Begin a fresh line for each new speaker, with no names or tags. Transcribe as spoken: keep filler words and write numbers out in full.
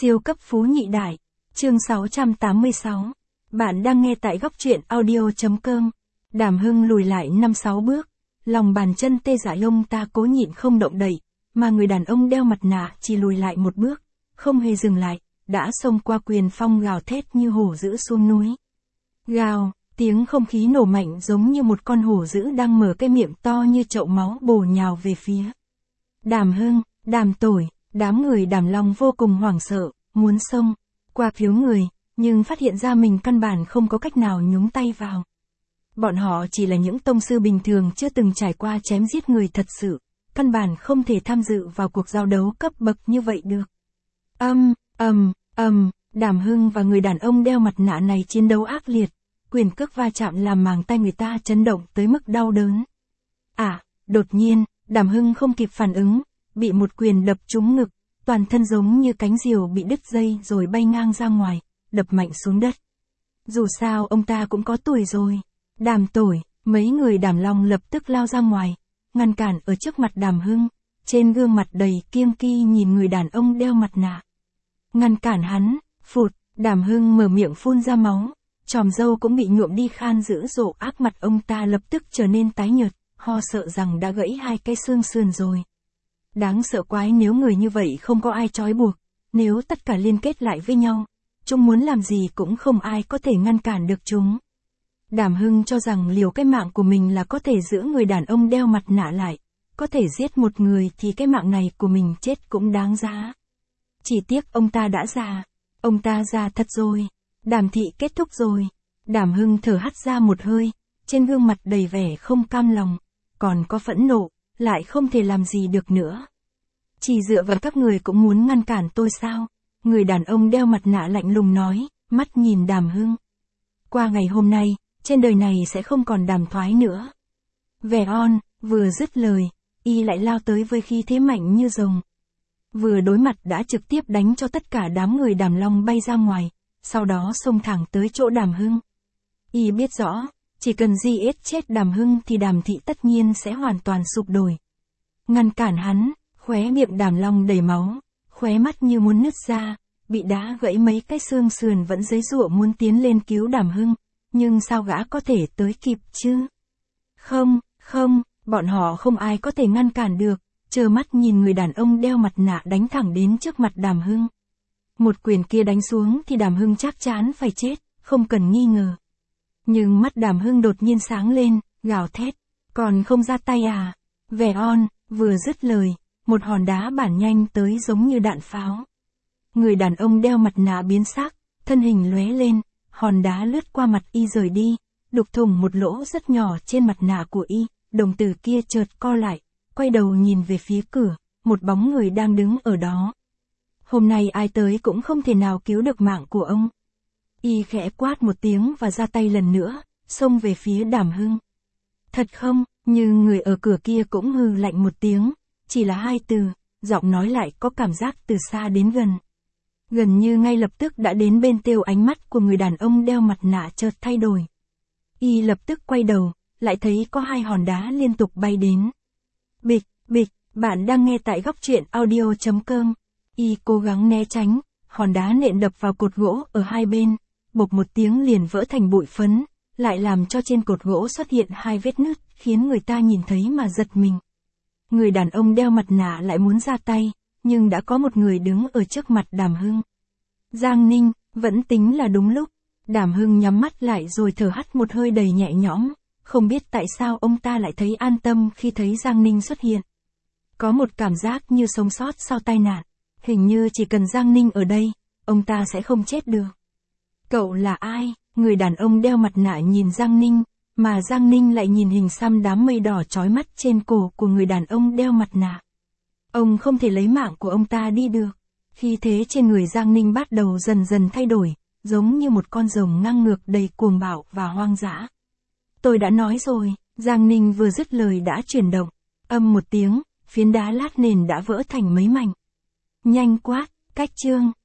Siêu cấp phú nhị đại. Chương sáu trăm tám mươi sáu. Bạn đang nghe tại góc truyện audio.com. Đàm Hưng lùi lại năm sáu bước. Lòng bàn chân tê dại, ông ta cố nhịn không động đậy. Mà người đàn ông đeo mặt nạ chỉ lùi lại một bước. Không hề dừng lại. Đã xông qua quyền phong gào thét như hổ dữ xuống núi. Gào, tiếng không khí nổ mạnh giống như một con hổ dữ đang mở cái miệng to như chậu máu bổ nhào về phía Đàm Hưng, Đàm Tổi. Đám người Đàm Long vô cùng hoảng sợ, muốn xông qua phiếu người, nhưng phát hiện ra mình căn bản không có cách nào nhúng tay vào. Bọn họ chỉ là những tông sư bình thường chưa từng trải qua chém giết người thật sự, căn bản không thể tham dự vào cuộc giao đấu cấp bậc như vậy được. Âm, ầm, ầm, Đàm Hưng và người đàn ông đeo mặt nạ này chiến đấu ác liệt, quyền cước va chạm làm màng tay người ta chấn động tới mức đau đớn. À, đột nhiên, Đàm Hưng không kịp phản ứng, bị một quyền đập trúng ngực, toàn thân giống như cánh diều bị đứt dây rồi bay ngang ra ngoài, đập mạnh xuống đất. Dù sao ông ta cũng có tuổi rồi. Đàm Tổi, mấy người Đàm Long lập tức lao ra ngoài, ngăn cản ở trước mặt Đàm Hưng, trên gương mặt đầy kiêng kỵ nhìn người đàn ông đeo mặt nạ. Ngăn cản hắn, phụt, Đàm Hưng mở miệng phun ra máu, chòm râu cũng bị nhuộm đi khan dữ dội, ác mặt ông ta lập tức trở nên tái nhợt, ho sợ rằng đã gãy hai cái xương sườn rồi. Đáng sợ quái, nếu người như vậy không có ai trói buộc, nếu tất cả liên kết lại với nhau, chúng muốn làm gì cũng không ai có thể ngăn cản được chúng. Đàm Hưng cho rằng liều cái mạng của mình là có thể giữ người đàn ông đeo mặt nạ lại, có thể giết một người thì cái mạng này của mình chết cũng đáng giá. Chỉ tiếc ông ta đã già, ông ta già thật rồi, Đàm thị kết thúc rồi. Đàm Hưng thở hắt ra một hơi, trên gương mặt đầy vẻ không cam lòng, còn có phẫn nộ, lại không thể làm gì được nữa. Chỉ dựa vào các người cũng muốn ngăn cản tôi sao? Người đàn ông đeo mặt nạ lạnh lùng nói, mắt nhìn Đàm Hưng. Qua ngày hôm nay, trên đời này sẽ không còn đàm thoái nữa. Vẻ on, vừa dứt lời, y lại lao tới với khí thế mạnh như rồng. Vừa đối mặt đã trực tiếp đánh cho tất cả đám người Đàm Long bay ra ngoài, sau đó xông thẳng tới chỗ Đàm Hưng. Y biết rõ, chỉ cần giết chết Đàm Hưng thì Đàm thị tất nhiên sẽ hoàn toàn sụp đổ. Ngăn cản hắn, khóe miệng Đàm Long đầy máu, khóe mắt như muốn nứt ra, bị đá gãy mấy cái xương sườn vẫn giãy giụa muốn tiến lên cứu Đàm Hưng, nhưng sao gã có thể tới kịp chứ? Không, không, bọn họ không ai có thể ngăn cản được, trơ mắt nhìn người đàn ông đeo mặt nạ đánh thẳng đến trước mặt Đàm Hưng. Một quyền kia đánh xuống thì Đàm Hưng chắc chắn phải chết, không cần nghi ngờ. Nhưng mắt Đàm Hưng đột nhiên sáng lên, gào thét, còn không ra tay à? Vẻ on, vừa dứt lời, một hòn đá bản nhanh tới giống như đạn pháo. Người đàn ông đeo mặt nạ biến sắc, thân hình lóe lên, hòn đá lướt qua mặt y rời đi, đục thủng một lỗ rất nhỏ trên mặt nạ của y, đồng tử kia chợt co lại, quay đầu nhìn về phía cửa, một bóng người đang đứng ở đó. Hôm nay ai tới cũng không thể nào cứu được mạng của ông. Y khẽ quát một tiếng và ra tay lần nữa, xông về phía Đàm Hưng. Thật không? Nhưng người ở cửa kia cũng hừ lạnh một tiếng, chỉ là hai từ, giọng nói lại có cảm giác từ xa đến gần. Gần như ngay lập tức đã đến bên tiêu, ánh mắt của người đàn ông đeo mặt nạ chợt thay đổi. Y lập tức quay đầu, lại thấy có hai hòn đá liên tục bay đến. Bịch, bịch, bạn đang nghe tại góc truyện audio.com. Y cố gắng né tránh, hòn đá nện đập vào cột gỗ ở hai bên, bộp một tiếng liền vỡ thành bụi phấn, lại làm cho trên cột gỗ xuất hiện hai vết nứt, khiến người ta nhìn thấy mà giật mình. Người đàn ông đeo mặt nạ lại muốn ra tay, nhưng đã có một người đứng ở trước mặt Đàm Hưng. Giang Ninh, vẫn tính là đúng lúc. Đàm Hưng nhắm mắt lại rồi thở hắt một hơi đầy nhẹ nhõm, không biết tại sao ông ta lại thấy an tâm khi thấy Giang Ninh xuất hiện. Có một cảm giác như sống sót sau tai nạn, hình như chỉ cần Giang Ninh ở đây, ông ta sẽ không chết được. Cậu là ai? Người đàn ông đeo mặt nạ nhìn Giang Ninh, mà Giang Ninh lại nhìn hình xăm đám mây đỏ chói mắt trên cổ của người đàn ông đeo mặt nạ. Ông không thể lấy mạng của ông ta đi được. Khí thế trên người Giang Ninh bắt đầu dần dần thay đổi, giống như một con rồng ngang ngược đầy cuồng bạo và hoang dã. Tôi đã nói rồi, Giang Ninh vừa dứt lời đã chuyển động, âm một tiếng, phiến đá lát nền đã vỡ thành mấy mảnh. Nhanh quá, cách chương.